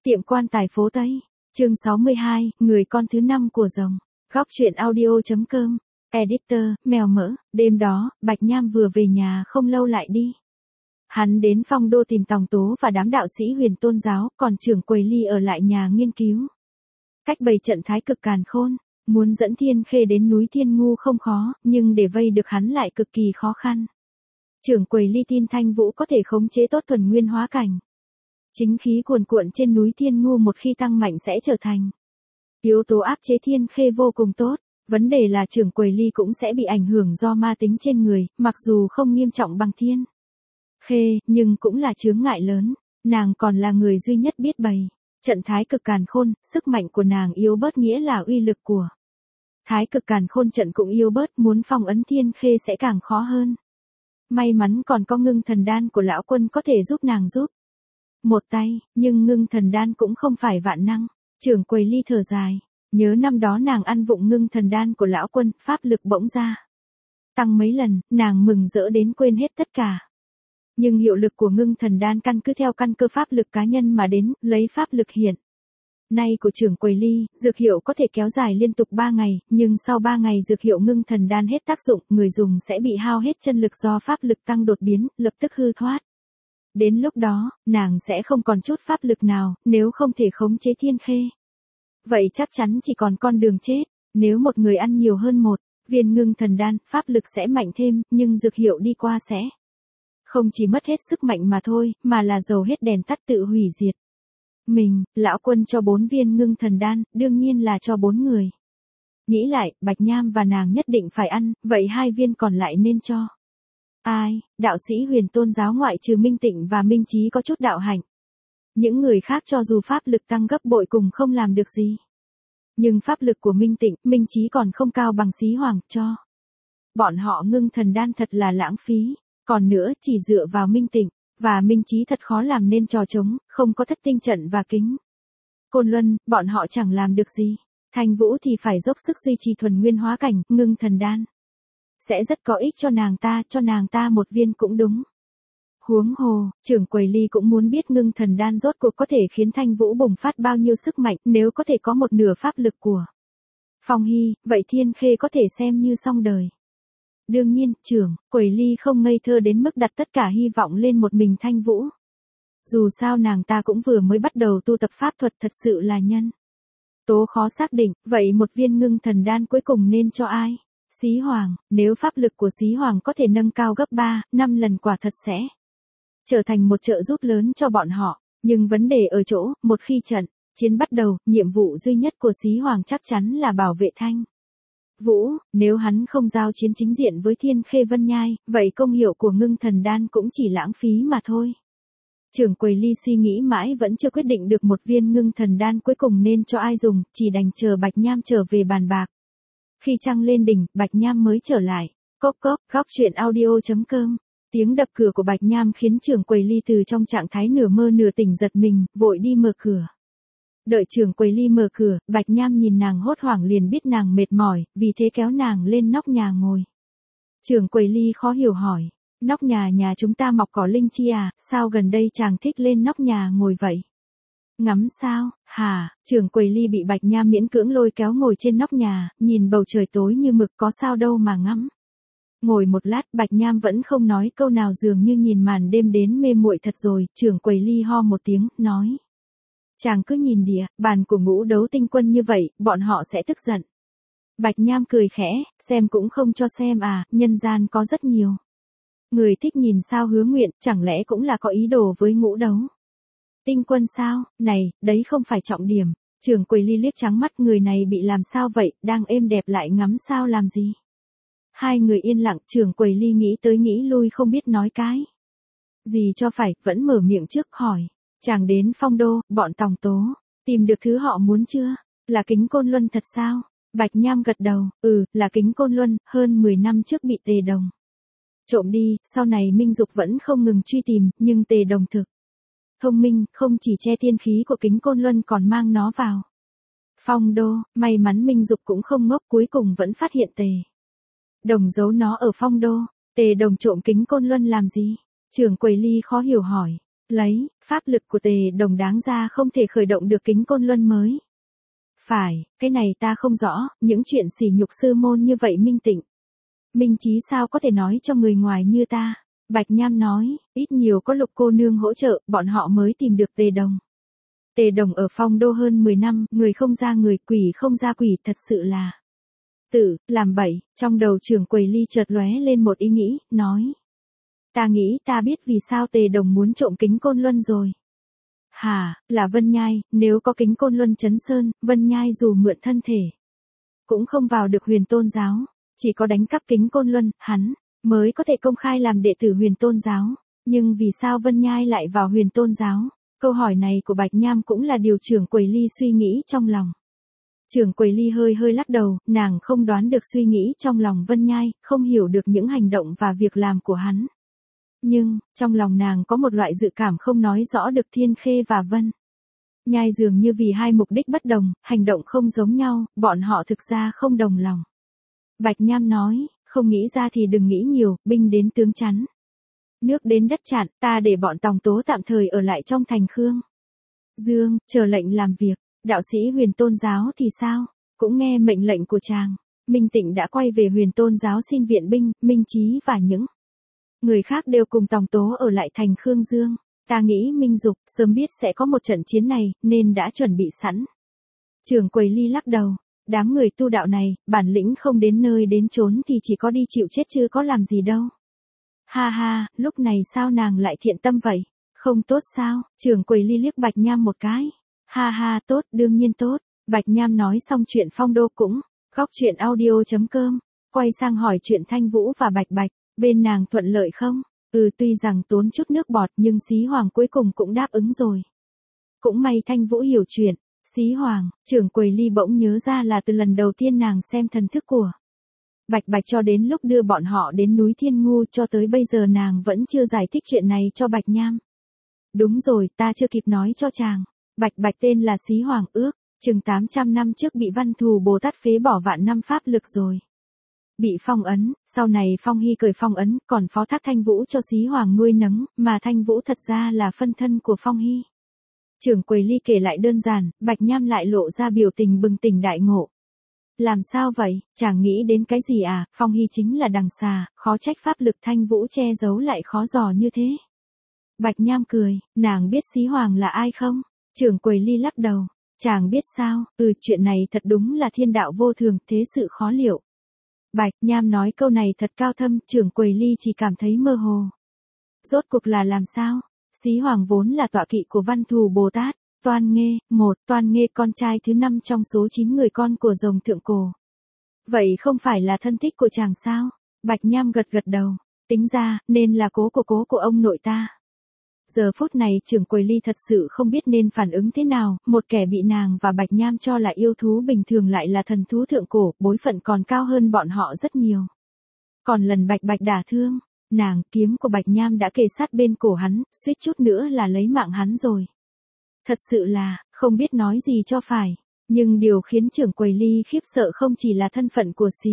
Tiệm quan tài phố Tây, chương 62, người con thứ 5 của rồng. Góc truyện audio.com, editor, mèo mỡ. Đêm đó, Bạch Nham vừa về nhà không lâu lại đi. Hắn đến Phong Đô tìm Tòng Tố và đám đạo sĩ Huyền Tôn giáo, còn trưởng quầy Ly ở lại nhà nghiên cứu. Cách bày trận thái cực càn khôn, muốn dẫn Thiên Khê đến núi Thiên Ngu không khó, nhưng để vây được hắn lại cực kỳ khó khăn. Trưởng quầy Ly tin Thanh Vũ có thể khống chế tốt thuần nguyên hóa cảnh. Chính khí cuồn cuộn trên núi Thiên Ngu một khi tăng mạnh sẽ trở thành yếu tố áp chế Thiên Khê vô cùng tốt. Vấn đề là trưởng quầy Ly cũng sẽ bị ảnh hưởng do ma tính trên người, mặc dù không nghiêm trọng bằng Thiên Khê, nhưng cũng là chướng ngại lớn. Nàng còn là người duy nhất biết bày trận thái cực càn khôn, sức mạnh của nàng yếu bớt nghĩa là uy lực của thái cực càn khôn trận cũng yếu bớt, muốn phong ấn Thiên Khê sẽ càng khó hơn. May mắn còn có ngưng thần đan của lão quân có thể giúp nàng giúp một tay, nhưng ngưng thần đan cũng không phải vạn năng. Trưởng quầy Ly thở dài, nhớ năm đó nàng ăn vụng ngưng thần đan của lão quân, pháp lực bỗng ra tăng mấy lần, nàng mừng rỡ đến quên hết tất cả. Nhưng hiệu lực của ngưng thần đan căn cứ theo căn cơ pháp lực cá nhân mà đến, lấy pháp lực hiện nay của trưởng quầy Ly, dược hiệu có thể kéo dài liên tục 3 ngày, nhưng sau 3 ngày dược hiệu ngưng thần đan hết tác dụng, người dùng sẽ bị hao hết chân lực do pháp lực tăng đột biến, lập tức hư thoát. Đến lúc đó, nàng sẽ không còn chút pháp lực nào, nếu không thể khống chế Thiên Khê. Vậy chắc chắn chỉ còn con đường chết. Nếu một người ăn nhiều hơn một viên ngưng thần đan, pháp lực sẽ mạnh thêm, nhưng dược hiệu đi qua sẽ không chỉ mất hết sức mạnh mà thôi, mà là dầu hết đèn tắt tự hủy diệt mình. Lão quân cho 4 viên ngưng thần đan, đương nhiên là cho 4 người. Nghĩ lại, Bạch Nham và nàng nhất định phải ăn, vậy 2 viên còn lại nên cho ai? Đạo sĩ Huyền Tôn giáo ngoại trừ Minh Tịnh và Minh Chí có chút đạo hạnh. Những người khác cho dù pháp lực tăng gấp bội cùng không làm được gì. Nhưng pháp lực của Minh Tịnh, Minh Chí còn không cao bằng Xí Hoàng, cho bọn họ ngưng thần đan thật là lãng phí. Còn nữa, chỉ dựa vào Minh Tịnh và Minh Chí thật khó làm nên trò trống, không có thất tinh trận và kính Côn Luân, bọn họ chẳng làm được gì. Thanh Vũ thì phải dốc sức duy trì thuần nguyên hóa cảnh, ngưng thần đan sẽ rất có ích cho nàng ta 1 viên cũng đúng. Huống hồ, trưởng quầy Ly cũng muốn biết ngưng thần đan rốt cuộc có thể khiến Thanh Vũ bùng phát bao nhiêu sức mạnh, nếu có thể có 1/2 pháp lực của Phong Hy, vậy Thiên Khê có thể xem như xong đời. Đương nhiên, trưởng quầy Ly không ngây thơ đến mức đặt tất cả hy vọng lên một mình Thanh Vũ. Dù sao nàng ta cũng vừa mới bắt đầu tu tập pháp thuật, thật sự là nhân tố khó xác định, vậy 1 viên ngưng thần đan cuối cùng nên cho ai? Xí Hoàng, nếu pháp lực của Xí Hoàng có thể nâng cao gấp 3-5 lần quả thật sẽ trở thành một trợ giúp lớn cho bọn họ. Nhưng vấn đề ở chỗ, một khi trận chiến bắt đầu, nhiệm vụ duy nhất của Xí Hoàng chắc chắn là bảo vệ Thanh Vũ. Nếu hắn không giao chiến chính diện với Thiên Khê Vân Nhai, vậy công hiệu của ngưng thần đan cũng chỉ lãng phí mà thôi. Trưởng quầy Ly suy nghĩ mãi vẫn chưa quyết định được 1 viên ngưng thần đan cuối cùng nên cho ai dùng, chỉ đành chờ Bạch Nham trở về bàn bạc. Khi trăng lên đỉnh, Bạch Nham mới trở lại. Cốc cốc, góc truyện audio.com. Tiếng đập cửa của Bạch Nham khiến trưởng quầy Ly từ trong trạng thái nửa mơ nửa tỉnh giật mình, vội đi mở cửa. Đợi trưởng quầy Ly mở cửa, Bạch Nham nhìn nàng hốt hoảng liền biết nàng mệt mỏi, vì thế kéo nàng lên nóc nhà ngồi. Trưởng quầy Ly khó hiểu hỏi, nóc nhà chúng ta mọc cỏ linh chi à, sao gần đây chàng thích lên nóc nhà ngồi vậy? Ngắm sao, hả? Trưởng quầy Ly bị Bạch Nham miễn cưỡng lôi kéo ngồi trên nóc nhà, nhìn bầu trời tối như mực, có sao đâu mà ngắm. Ngồi một lát, Bạch Nham vẫn không nói câu nào, dường như nhìn màn đêm đến mê muội thật rồi. Trưởng quầy Ly ho một tiếng, nói, chàng cứ nhìn địa bàn của Ngũ Đấu Tinh Quân như vậy, bọn họ sẽ tức giận. Bạch Nham cười khẽ, xem cũng không cho xem à, nhân gian có rất nhiều người thích nhìn sao Hứa Nguyện, chẳng lẽ cũng là có ý đồ với Ngũ Đấu Tinh Quân sao? Này, đấy không phải trọng điểm. Trưởng quầy Ly liếc trắng mắt, người này bị làm sao vậy, đang êm đẹp lại ngắm sao làm gì? Hai người yên lặng, trưởng quầy Ly nghĩ tới nghĩ lui không biết nói cái gì cho phải, vẫn mở miệng trước hỏi, chàng đến Phong Đô, bọn Tòng Tố tìm được thứ họ muốn chưa? Là kính Côn Luân thật sao? Bạch Nham gật đầu, là kính Côn Luân, hơn 10 năm trước bị Tề Đồng trộm đi, sau này Minh Dục vẫn không ngừng truy tìm, nhưng Tề Đồng thực thông minh, không chỉ che thiên khí của kính Côn Luân còn mang nó vào Phong Đô. May mắn Minh Dục cũng không ngốc, cuối cùng vẫn phát hiện Tề Đồng giấu nó ở Phong Đô. Tề Đồng trộm kính Côn Luân làm gì? Trưởng quầy Ly khó hiểu hỏi. Lấy, pháp lực của Tề Đồng đáng ra không thể khởi động được kính côn luân mới. Phải, cái này ta không rõ, những chuyện sỉ nhục sư môn như vậy Minh Tịnh. Minh Chí sao có thể nói cho người ngoài như ta? Bạch Nham nói, ít nhiều có Lục cô nương hỗ trợ, bọn họ mới tìm được Tề Đồng. Tề Đồng ở Phong Đô hơn 10 năm, người không ra người, quỷ không ra quỷ, thật sự là làm bậy. Trong đầu Trưởng Quầy Ly chợt lóe lên một ý nghĩ, nói. Ta nghĩ ta biết vì sao Tề Đồng muốn trộm kính côn luân rồi. Hả, là Vân Nhai, nếu có kính côn luân chấn sơn, Vân Nhai dù mượn thân thể, cũng không vào được Huyền Tôn giáo, chỉ có đánh cắp kính côn luân, hắn mới có thể công khai làm đệ tử Huyền Tôn giáo. Nhưng vì sao Vân Nhai lại vào Huyền Tôn giáo? Câu hỏi này của Bạch Nham cũng là điều Trưởng Quầy Ly suy nghĩ trong lòng. Trưởng Quầy Ly hơi lắc đầu, nàng không đoán được suy nghĩ trong lòng Vân Nhai, không hiểu được những hành động và việc làm của hắn. Nhưng, trong lòng nàng có một loại dự cảm không nói rõ được Thiên Khê và Vân Nhai dường như vì hai mục đích bất đồng, hành động không giống nhau, bọn họ thực ra không đồng lòng. Bạch Nham nói, không nghĩ ra thì đừng nghĩ nhiều, binh đến tướng chắn. Nước đến đất chặn, ta để bọn Tòng Tố tạm thời ở lại trong thành Khương Dương, chờ lệnh làm việc. Đạo sĩ Huyền Tôn giáo thì sao? Cũng nghe mệnh lệnh của chàng. Minh Tịnh đã quay về Huyền Tôn giáo xin viện binh, Minh Chí và những người khác đều cùng Tòng Tố ở lại thành Khương Dương. Ta nghĩ Minh Dục sớm biết sẽ có một trận chiến này, nên đã chuẩn bị sẵn. Trưởng Quầy Ly lắc đầu. Đám người tu đạo này, bản lĩnh không đến nơi đến chốn thì chỉ có đi chịu chết chứ có làm gì đâu. Ha ha, lúc này sao nàng lại thiện tâm vậy? Không tốt sao? Trưởng Quầy Ly liếc Bạch Nham một cái. Ha ha, tốt, đương nhiên tốt. Bạch Nham nói xong chuyện Phong Đô cũng. Góc chuyện audio.com. Quay sang hỏi chuyện Thanh Vũ và Bạch Bạch. Bên nàng thuận lợi không? Tuy rằng tốn chút nước bọt nhưng Xí Hoàng cuối cùng cũng đáp ứng rồi. Cũng may Thanh Vũ hiểu chuyện. Xí Hoàng, Trưởng Quầy Ly bỗng nhớ ra là từ lần đầu tiên nàng xem thần thức của Bạch Bạch cho đến lúc đưa bọn họ đến núi Thiên Ngu cho tới bây giờ nàng vẫn chưa giải thích chuyện này cho Bạch Nham. Đúng rồi, ta chưa kịp nói cho chàng. Bạch Bạch tên là Xí Hoàng ước, chừng 800 năm trước bị Văn Thù Bồ Tát phế bỏ vạn năm pháp lực rồi. Bị phong ấn, sau này Phong Hy cởi phong ấn, còn phó thác Thanh Vũ cho Xí Hoàng nuôi nấng, mà Thanh Vũ thật ra là phân thân của Phong Hy. Trưởng Quầy Ly kể lại đơn giản, Bạch Nham lại lộ ra biểu tình bừng tỉnh đại ngộ. Làm sao vậy, chàng nghĩ đến cái gì à? Phong Hy chính là đằng xà, khó trách pháp lực Thanh Vũ che giấu lại khó dò như thế. Bạch Nham cười, nàng biết Xí Hoàng là ai không? Trưởng Quầy Ly lắc đầu, chàng biết sao? Chuyện này thật đúng là thiên đạo vô thường, thế sự khó liệu. Bạch Nham nói câu này thật cao thâm, Trưởng Quầy Ly chỉ cảm thấy mơ hồ. Rốt cuộc là làm sao? Xí Hoàng vốn là tọa kỵ của Văn Thù Bồ Tát, Toan Nghê, Toan Nghê con trai thứ 5 trong số 9 người con của rồng thượng cổ. Vậy không phải là thân thích của chàng sao? Bạch Nham gật đầu, tính ra, nên là cố của ông nội ta. Giờ phút này Trưởng Quầy Ly thật sự không biết nên phản ứng thế nào, một kẻ bị nàng và Bạch Nham cho là yêu thú bình thường lại là thần thú thượng cổ, bối phận còn cao hơn bọn họ rất nhiều. Còn lần Bạch Bạch đả thương, nàng, kiếm của Bạch Nham đã kề sát bên cổ hắn, suýt chút nữa là lấy mạng hắn rồi. Thật sự là, không biết nói gì cho phải. Nhưng điều khiến Trưởng Quầy Ly khiếp sợ không chỉ là thân phận của Xí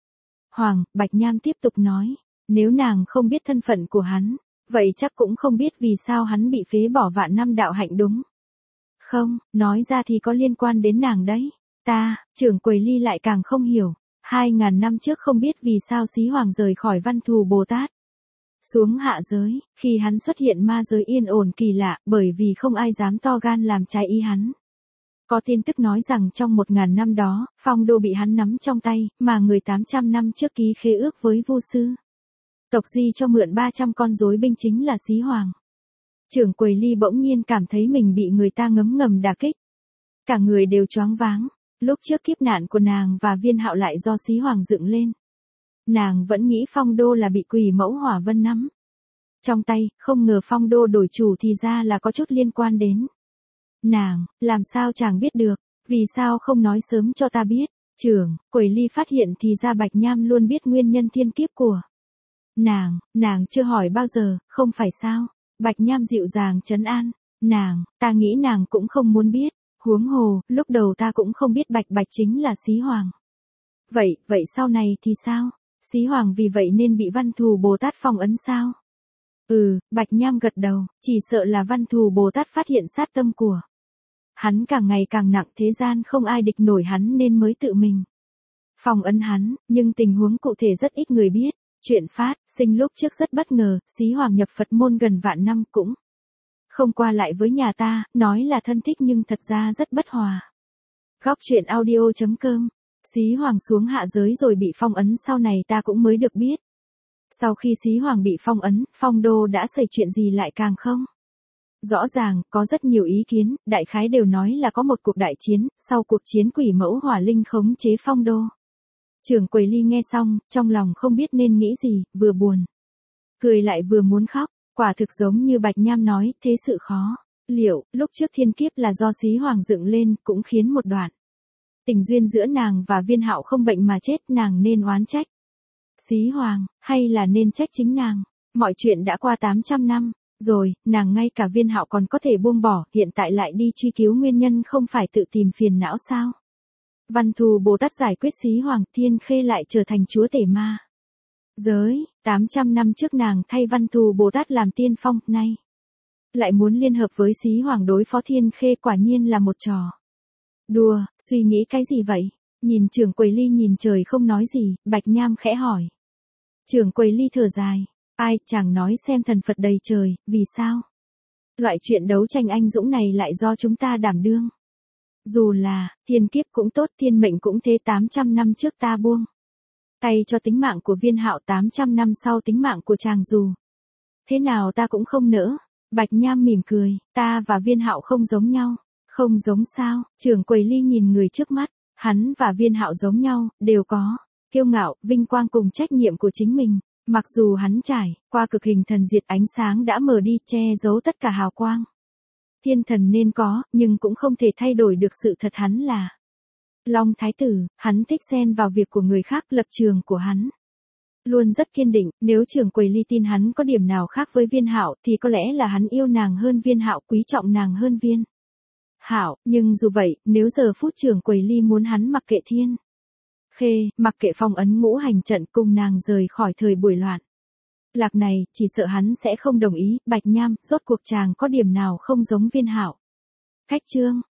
Hoàng, Bạch Nham tiếp tục nói, nếu nàng không biết thân phận của hắn, vậy chắc cũng không biết vì sao hắn bị phế bỏ vạn năm đạo hạnh đúng không? Nói ra thì có liên quan đến nàng đấy. Trưởng Quầy Ly lại càng không hiểu. 2000 năm trước không biết vì sao Xí Hoàng rời khỏi Văn Thù Bồ Tát xuống hạ giới, khi hắn xuất hiện ma giới yên ổn kỳ lạ, bởi vì không ai dám to gan làm trái ý hắn. Có tin tức nói rằng trong 1000 năm đó, Phong Đô bị hắn nắm trong tay, mà người 800 năm trước ký khế ước với Vu sư tộc Di cho mượn 300 con rối binh chính là Xí Hoàng. Trưởng Quầy Ly bỗng nhiên cảm thấy mình bị người ta ngấm ngầm đả kích. Cả người đều choáng váng. Lúc trước kiếp nạn của nàng và Viên Hạo lại do Xí Hoàng dựng lên. Nàng vẫn nghĩ Phong Đô là bị Quỷ Mẫu Hỏa Vân nắm trong tay, không ngờ Phong Đô đổi chủ thì ra là có chút liên quan đến nàng. Làm sao chàng biết được? Vì sao không nói sớm cho ta biết? Trưởng Quầy Ly phát hiện thì ra Bạch Nham luôn biết nguyên nhân thiên kiếp của nàng chưa hỏi bao giờ, không phải sao? Bạch Nham dịu dàng trấn an, ta nghĩ nàng cũng không muốn biết, huống hồ, lúc đầu ta cũng không biết Bạch Bạch chính là Xí Hoàng. Vậy sau này thì sao? Xí Hoàng vì vậy nên bị Văn Thù Bồ Tát phong ấn sao? Bạch Nham gật đầu, chỉ sợ là Văn Thù Bồ Tát phát hiện sát tâm của hắn càng ngày càng nặng, thế gian không ai địch nổi hắn nên mới tự mình phong ấn hắn, nhưng tình huống cụ thể rất ít người biết. Chuyện phát sinh lúc trước rất bất ngờ, Xí Hoàng nhập Phật môn gần vạn năm cũng không qua lại với nhà ta, nói là thân thích nhưng thật ra rất bất hòa. Góc truyện audio.com. Xí Hoàng xuống hạ giới rồi bị phong ấn, sau này ta cũng mới được biết. Sau khi Xí Hoàng bị phong ấn, Phong Đô đã xảy chuyện gì lại càng không rõ ràng, có rất nhiều ý kiến, đại khái đều nói là có một cuộc đại chiến, sau cuộc chiến quỷ mẫu hỏa linh khống chế Phong Đô. Trưởng quầy Ly nghe xong, trong lòng không biết nên nghĩ gì, vừa buồn cười lại vừa muốn khóc, quả thực giống như Bạch Nham nói, thế sự khó liệu, lúc trước thiên kiếp là do Xí Hoàng dựng lên, cũng khiến một đoạn tình duyên giữa nàng và Viên Hạo không bệnh mà chết, nàng nên oán trách Xí Hoàng, hay là nên trách chính nàng? Mọi chuyện đã qua 800 năm rồi, nàng ngay cả Viên Hạo còn có thể buông bỏ, hiện tại lại đi truy cứu nguyên nhân, không phải tự tìm phiền não sao? Văn Thù Bồ Tát giải quyết Xí Hoàng, Thiên Khê lại trở thành chúa tể ma giới. 800 năm trước nàng thay Văn Thù Bồ Tát làm tiên phong, nay lại muốn liên hợp với Xí Hoàng đối phó Thiên Khê, quả nhiên là một trò đùa. Suy nghĩ cái gì vậy? Nhìn trưởng quầy Ly nhìn trời không nói gì, Bạch Nham khẽ hỏi. Trưởng quầy Ly thở dài, ai chàng nói xem, thần Phật đầy trời, vì sao loại chuyện đấu tranh anh dũng này lại do chúng ta đảm đương? Dù là thiên kiếp cũng tốt, thiên mệnh cũng thế, 800 năm trước ta buông tay cho tính mạng của Viên Hạo, 800 năm sau tính mạng của chàng dù thế nào ta cũng không nỡ. Bạch Nham mỉm cười, ta và Viên Hạo không giống nhau. Không giống sao? Trưởng quầy Ly nhìn người trước mắt, hắn và Viên Hạo giống nhau, đều có kiêu ngạo, vinh quang cùng trách nhiệm của chính mình. Mặc dù hắn trải qua cực hình thần diệt, ánh sáng đã mờ đi, che giấu tất cả hào quang thiên thần nên có, nhưng cũng không thể thay đổi được sự thật hắn là Long Thái Tử. Hắn thích xen vào việc của người khác, lập trường của hắn luôn rất kiên định. Nếu trưởng quầy Ly tin hắn có điểm nào khác với Viên Hạo, thì có lẽ là hắn yêu nàng hơn Viên Hạo, quý trọng nàng hơn Viên Hạo. Nhưng dù vậy, nếu giờ phút trưởng quầy Ly muốn hắn mặc kệ Thiên Khê, mặc kệ phong ấn ngũ hành trận, cùng nàng rời khỏi thời buổi loạn lạc này, chỉ sợ hắn sẽ không đồng ý. Bạch Nham, rốt cuộc chàng có điểm nào không giống Viên Hạo? Cách chương